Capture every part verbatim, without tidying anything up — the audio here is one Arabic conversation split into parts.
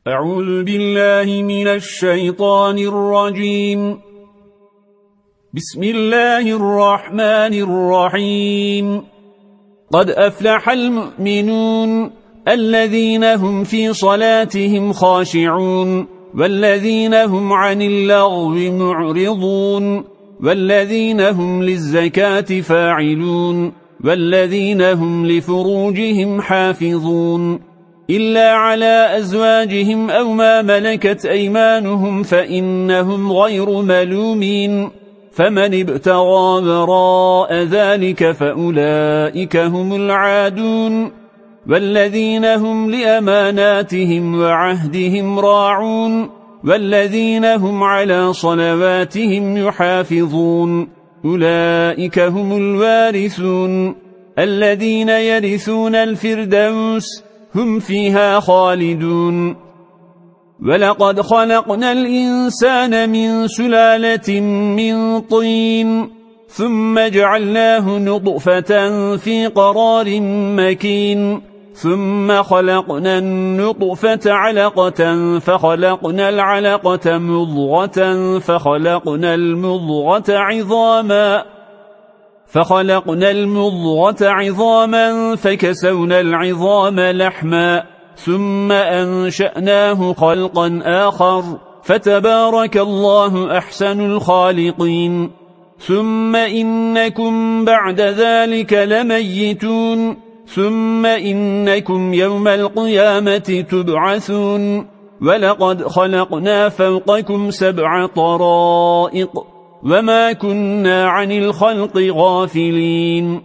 أعوذ بالله من الشيطان الرجيم. بسم الله الرحمن الرحيم. قد أفلح المؤمنون الذين هم في صلاتهم خاشعون والذين هم عن اللغو معرضون والذين هم للزكاة فاعلون والذين هم لفروجهم حافظون إلا على أزواجهم أو ما ملكت أيمانهم فإنهم غير ملومين فمن ابتغى وراء ذلك فأولئك هم العادون والذين هم لأماناتهم وعهدهم راعون والذين هم على صلواتهم يحافظون أولئك هم الوارثون الذين يرثون الفردوس هم فيها خالدون. ولقد خلقنا الإنسان من سلالة من طين ثم جعلناه نطفة في قرار مكين ثم خلقنا النطفة علقة فخلقنا العلقة مضغة فخلقنا المضغة عظاما فخلقنا المضغة عظاما فكسونا العظام لحما ثم أنشأناه خلقا آخر فتبارك الله أحسن الخالقين. ثم إنكم بعد ذلك لميتون ثم إنكم يوم القيامة تبعثون ولقد خلقنا فوقكم سبع طرائق وما كنا عن الخلق غافلين.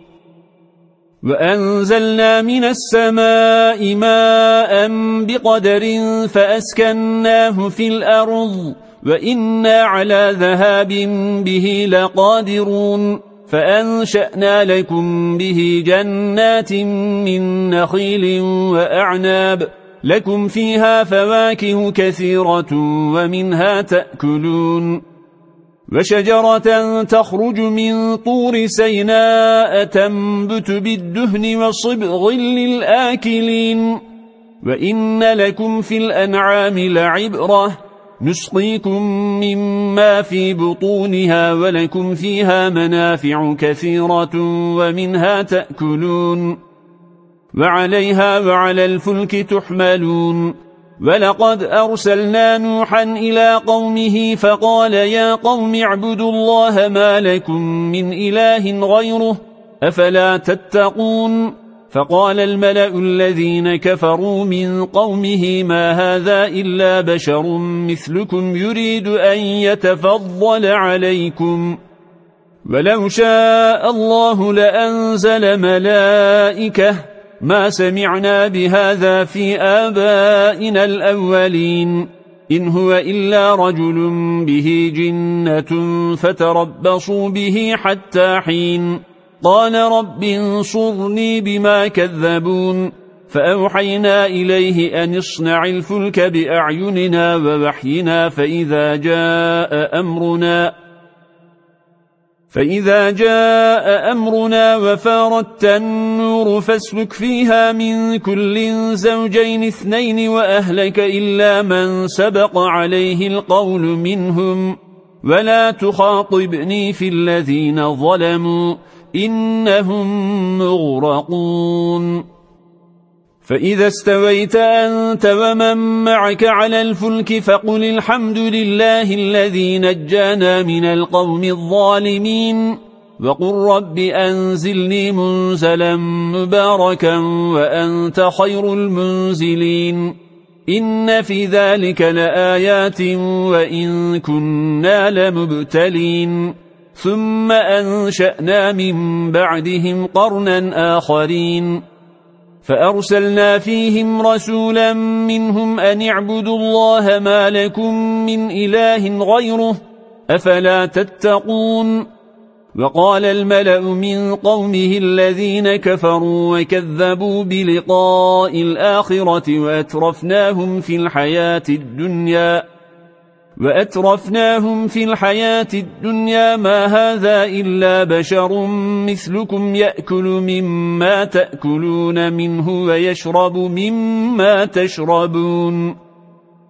وأنزلنا من السماء ماء بقدر فأسكناه في الأرض وإنا على ذهاب به لقادرون فأنشأنا لكم به جنات من نخيل وأعناب لكم فيها فواكه كثيرة ومنها تأكلون وشجرة تخرج من طور سيناء تنبت بالدهن وصبغ للآكلين وإن لكم في الأنعام لعبرة نسقيكم مما في بطونها ولكم فيها منافع كثيرة ومنها تأكلون وعليها وعلى الفلك تحملون. ولقد أرسلنا نوحا إلى قومه فقال يا قوم اعبدوا الله ما لكم من إله غيره أفلا تتقون. فقال الملأ الذين كفروا من قومه ما هذا إلا بشر مثلكم يريد أن يتفضل عليكم ولو شاء الله لأنزل ملائكة ما سمعنا بهذا في آبائنا الأولين إن هو إلا رجل به جنة فتربصوا به حتى حين. قال رب انصرني بما كذبون فأوحينا إليه أن اصنع الفلك بأعيننا ووحينا فإذا جاء أمرنا فإذا جاء أمرنا وفارت النور فاسلك فيها من كل زوجين اثنين وأهلك إلا من سبق عليه القول منهم ولا تخاطبني في الذين ظلموا إنهم مغرقون. فإذا استويت أنت ومن معك على الفلك فقل الحمد لله الذي نجانا من القوم الظالمين وقل رب أنزلني منزلا مباركا وأنت خير المنزلين. إن في ذلك لآيات وإن كنا لمبتلين ثم أنشأنا من بعدهم قرنا آخرين فأرسلنا فيهم رسولا منهم أن اعبدوا الله ما لكم من إله غيره أفلا تتقون. وقال الملأ من قومه الذين كفروا وكذبوا بلقاء الآخرة وأترفناهم في الحياة الدنيا وأترفناهم في الحياة الدنيا ما هذا إلا بشر مثلكم يأكل مما تأكلون منه ويشرب مما تشربون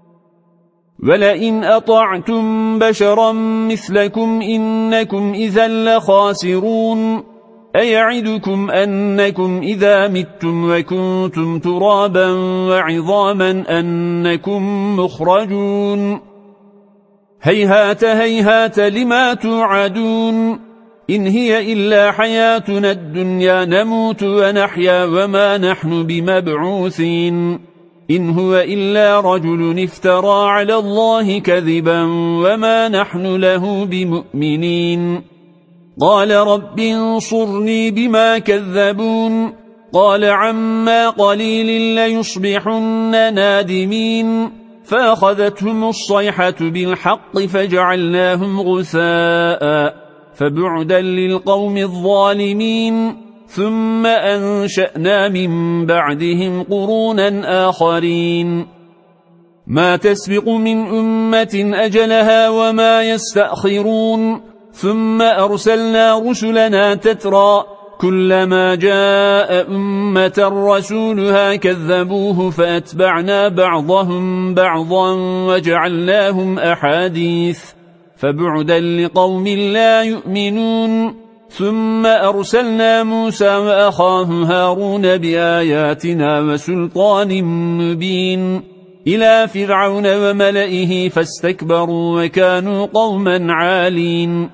ولئن أطعتم بشرا مثلكم إنكم إذا لخاسرون أيعدكم أنكم إذا متم وكنتم ترابا وعظاما أنكم مخرجون هيهات هيهات لما توعدون إن هي إلا حياتنا الدنيا نموت ونحيا وما نحن بمبعوثين إن هو إلا رجل افترى على الله كذبا وما نحن له بمؤمنين قال رب انصرني بما كذبون قال عما قليل ليصبحن نادمين فأخذتهم الصيحة بالحق فجعلناهم غثاء فبعدا للقوم الظالمين ثم أنشأنا من بعدهم قرونا آخرين ما تسبق من أمة أجلها وما يستأخرون ثم أرسلنا رسلنا تترى كلما جاء أمة رسولها كذبوه فأتبعنا بعضهم بعضا وجعلناهم أحاديث فبعدا لقوم لا يؤمنون ثم أرسلنا موسى وأخاه هارون بآياتنا وسلطان مبين إلى فرعون وملئه فاستكبروا وكانوا قوما عالين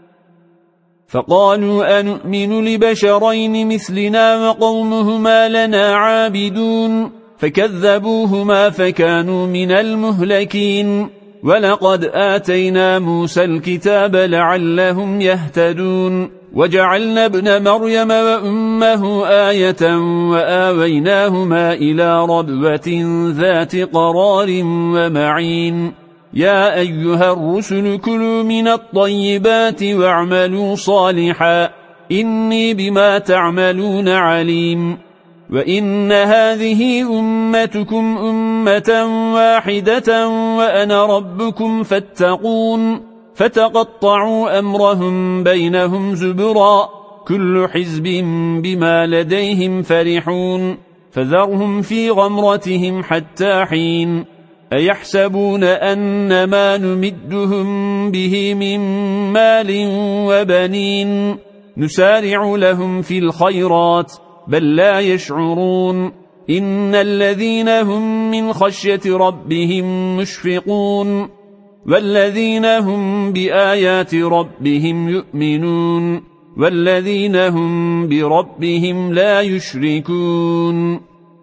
فقالوا أنؤمن لبشرين مثلنا وقومهما لنا عابدون فكذبوهما فكانوا من المهلكين ولقد آتينا موسى الكتاب لعلهم يهتدون وجعلنا ابن مريم وأمه آية وآويناهما إلى ربوة ذات قرار ومعين يا أيها الرسل كلوا من الطيبات واعملوا صالحا إني بما تعملون عليم وإن هذه أمتكم أمة واحدة وأنا ربكم فاتقون فتقطعوا أمرهم بينهم زبرا كل حزب بما لديهم فرحون فذرهم في غمرتهم حتى حين أيحسبون أن ما نمدهم به من مال وبنين نسارع لهم في الخيرات بل لا يشعرون إن الذين هم من خشية ربهم مشفقون والذين هم بآيات ربهم يؤمنون والذين هم بربهم لا يشركون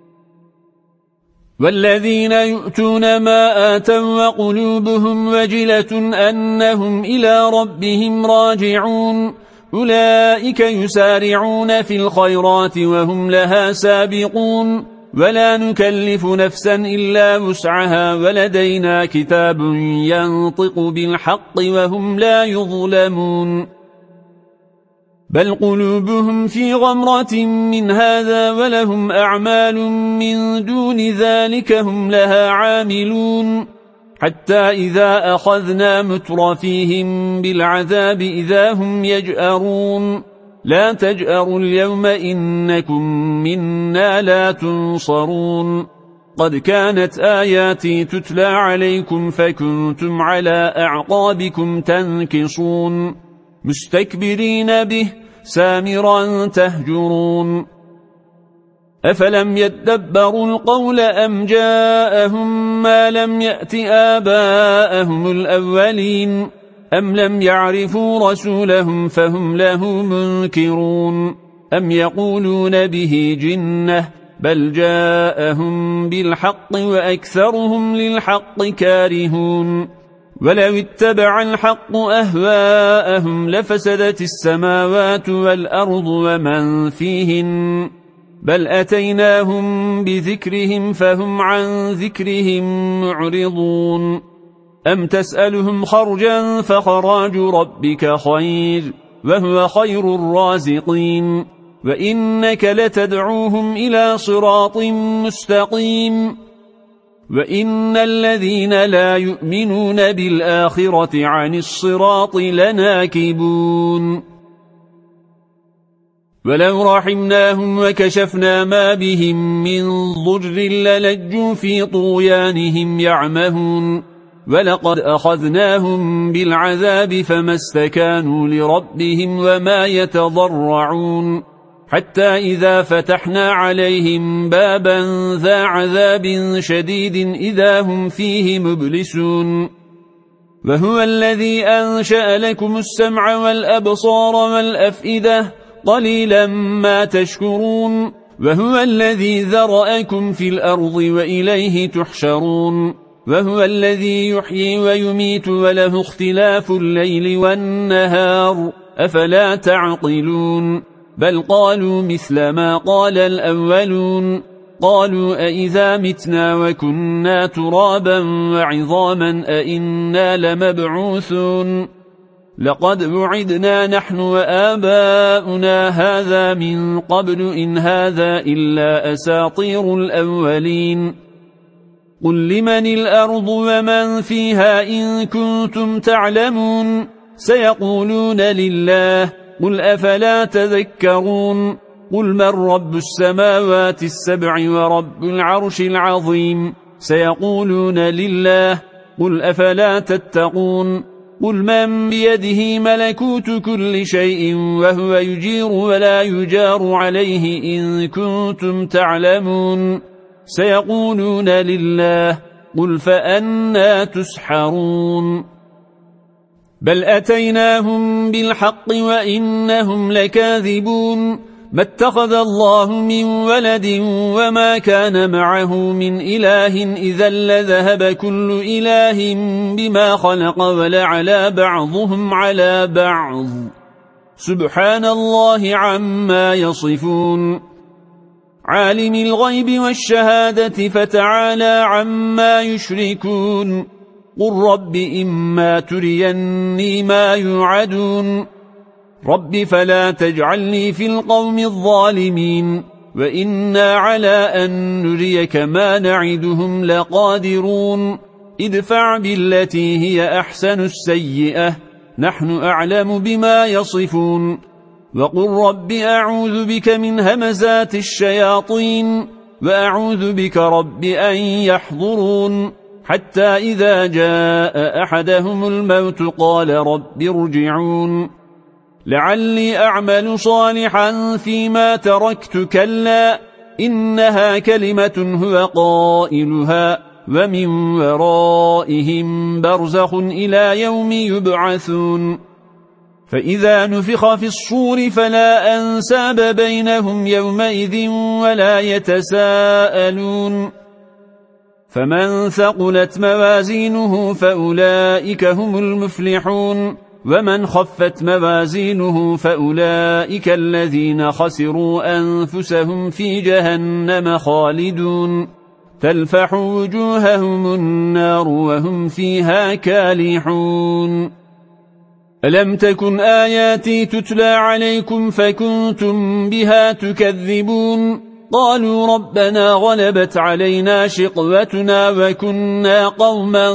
والذين يؤتون ما آتوا وقلوبهم وجلة أنهم إلى ربهم راجعون أولئك يسارعون في الخيرات وهم لها سابقون ولا نكلف نفسا إلا وسعها ولدينا كتاب ينطق بالحق وهم لا يظلمون بل قلوبهم في غمرة من هذا ولهم أعمال من دون ذلك هم لها عاملون حتى إذا أخذنا مترفيهم بالعذاب إذا هم يجأرون لا تجأروا اليوم إنكم منا لا تنصرون قد كانت آياتي تتلى عليكم فكنتم على أعقابكم تنكصون مستكبرين به سامرا تهجرون أفلم يدبروا القول أم جاءهم ما لم يأت آباءهم الأولين أم لم يعرفوا رسولهم فهم له منكرون أم يقولون به جنة بل جاءهم بالحق وأكثرهم للحق كارهون ولو اتبع الحق أهواءهم لفسدت السماوات والأرض ومن فيهن بل أتيناهم بذكرهم فهم عن ذكرهم معرضون أم تسألهم خرجا فخراج ربك خير وهو خير الرازقين وإنك لتدعوهم إلى صراط مستقيم وإن الذين لا يؤمنون بالآخرة عن الصراط لناكبون ولو رحمناهم وكشفنا ما بهم من ضر للجوا في طغيانهم يعمهون ولقد أخذناهم بالعذاب فما استكانوا لربهم وما يتضرعون حتى إذا فتحنا عليهم بابا ذا عذاب شديد إذا هم فيه مبلسون وهو الذي أنشأ لكم السمع والأبصار والأفئدة قليلا ما تشكرون وهو الذي ذرأكم في الأرض وإليه تحشرون وهو الذي يحيي ويميت وله اختلاف الليل والنهار أفلا تعقلون بل قالوا مثل ما قال الأولون قالوا أئذا متنا وكنا ترابا وعظاما أئنا لمبعوثون لقد وعدنا نحن وآباؤنا هذا من قبل إن هذا إلا أساطير الأولين قل لمن الأرض ومن فيها إن كنتم تعلمون سيقولون لله قل أفلا تذكرون قل من رب السماوات السبع ورب العرش العظيم سيقولون لله قل أفلا تتقون قل من بيده ملكوت كل شيء وهو يجير ولا يجار عليه إن كنتم تعلمون سيقولون لله قل فأنى تسحرون بل أتيناهم بالحق وإنهم لكاذبون ما اتخذ الله من ولد وما كان معه من إله إذا لذهب كل إله بما خلق ولعلى بعضهم على بعض سبحان الله عما يصفون عالم الغيب والشهادة فتعالى عما يشركون قل رب إما تريني ما يوعدون رب فلا تجعلني في القوم الظالمين وإنا على أن نريك ما نعدهم لقادرون ادفع بالتي هي أحسن السيئة نحن أعلم بما يصفون وقل رب أعوذ بك من همزات الشياطين وأعوذ بك رب أن يحضرون حتى إذا جاء أحدهم الموت قال رب ارجعون لعلي أعمل صالحا فيما تركت كلا إنها كلمة هو قائلها ومن ورائهم برزخ إلى يوم يبعثون فإذا نفخ في الصور فلا أنساب بينهم يومئذ ولا يتساءلون فمن ثقلت موازينه فأولئك هم المفلحون ومن خفت موازينه فأولئك الذين خسروا أنفسهم في جهنم خالدون تلفح وجوههم النار وهم فيها كالحون ألم تكن آياتي تتلى عليكم فكنتم بها تكذبون قالوا ربنا غلبت علينا شقوتنا وكنا قوما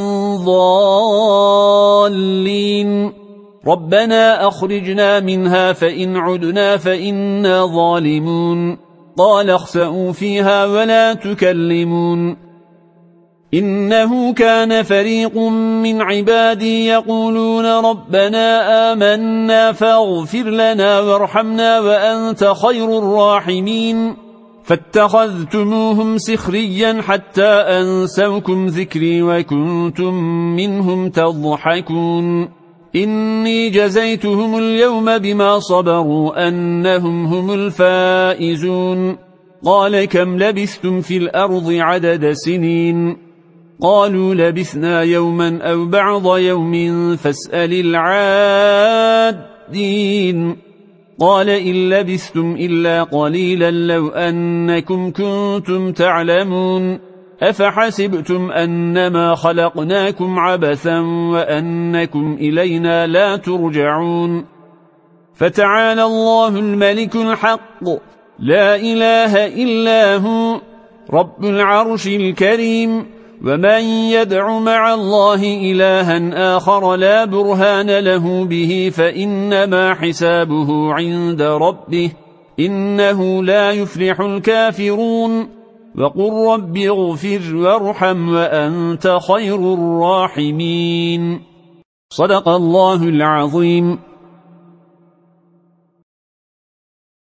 ضالين ربنا أخرجنا منها فإن عدنا فإنا ظالمون قال اخسئوا فيها ولا تكلمون إنه كان فريق من عبادي يقولون ربنا آمنا فاغفر لنا وارحمنا وأنت خير الراحمين فاتخذتموهم سخريا حتى أنسوكم ذكري وكنتم منهم تضحكون إني جزيتهم اليوم بما صبروا أنهم هم الفائزون قال كم لبثتم في الأرض عدد سنين قالوا لبثنا يوما أو بعض يوم فاسأل العادين قال إن لبثتم إلا قليلا لو أنكم كنتم تعلمون أفحسبتم أنما خلقناكم عبثا وأنكم إلينا لا ترجعون فتعالى الله الملك الحق لا إله إلا هو رب العرش الكريم ومن يدع مع الله إلها آخر لا برهان له به فإنما حسابه عند ربه إنه لا يفلح الكافرون وقل رب اغفر وارحم وأنت خير الراحمين. صدق الله العظيم.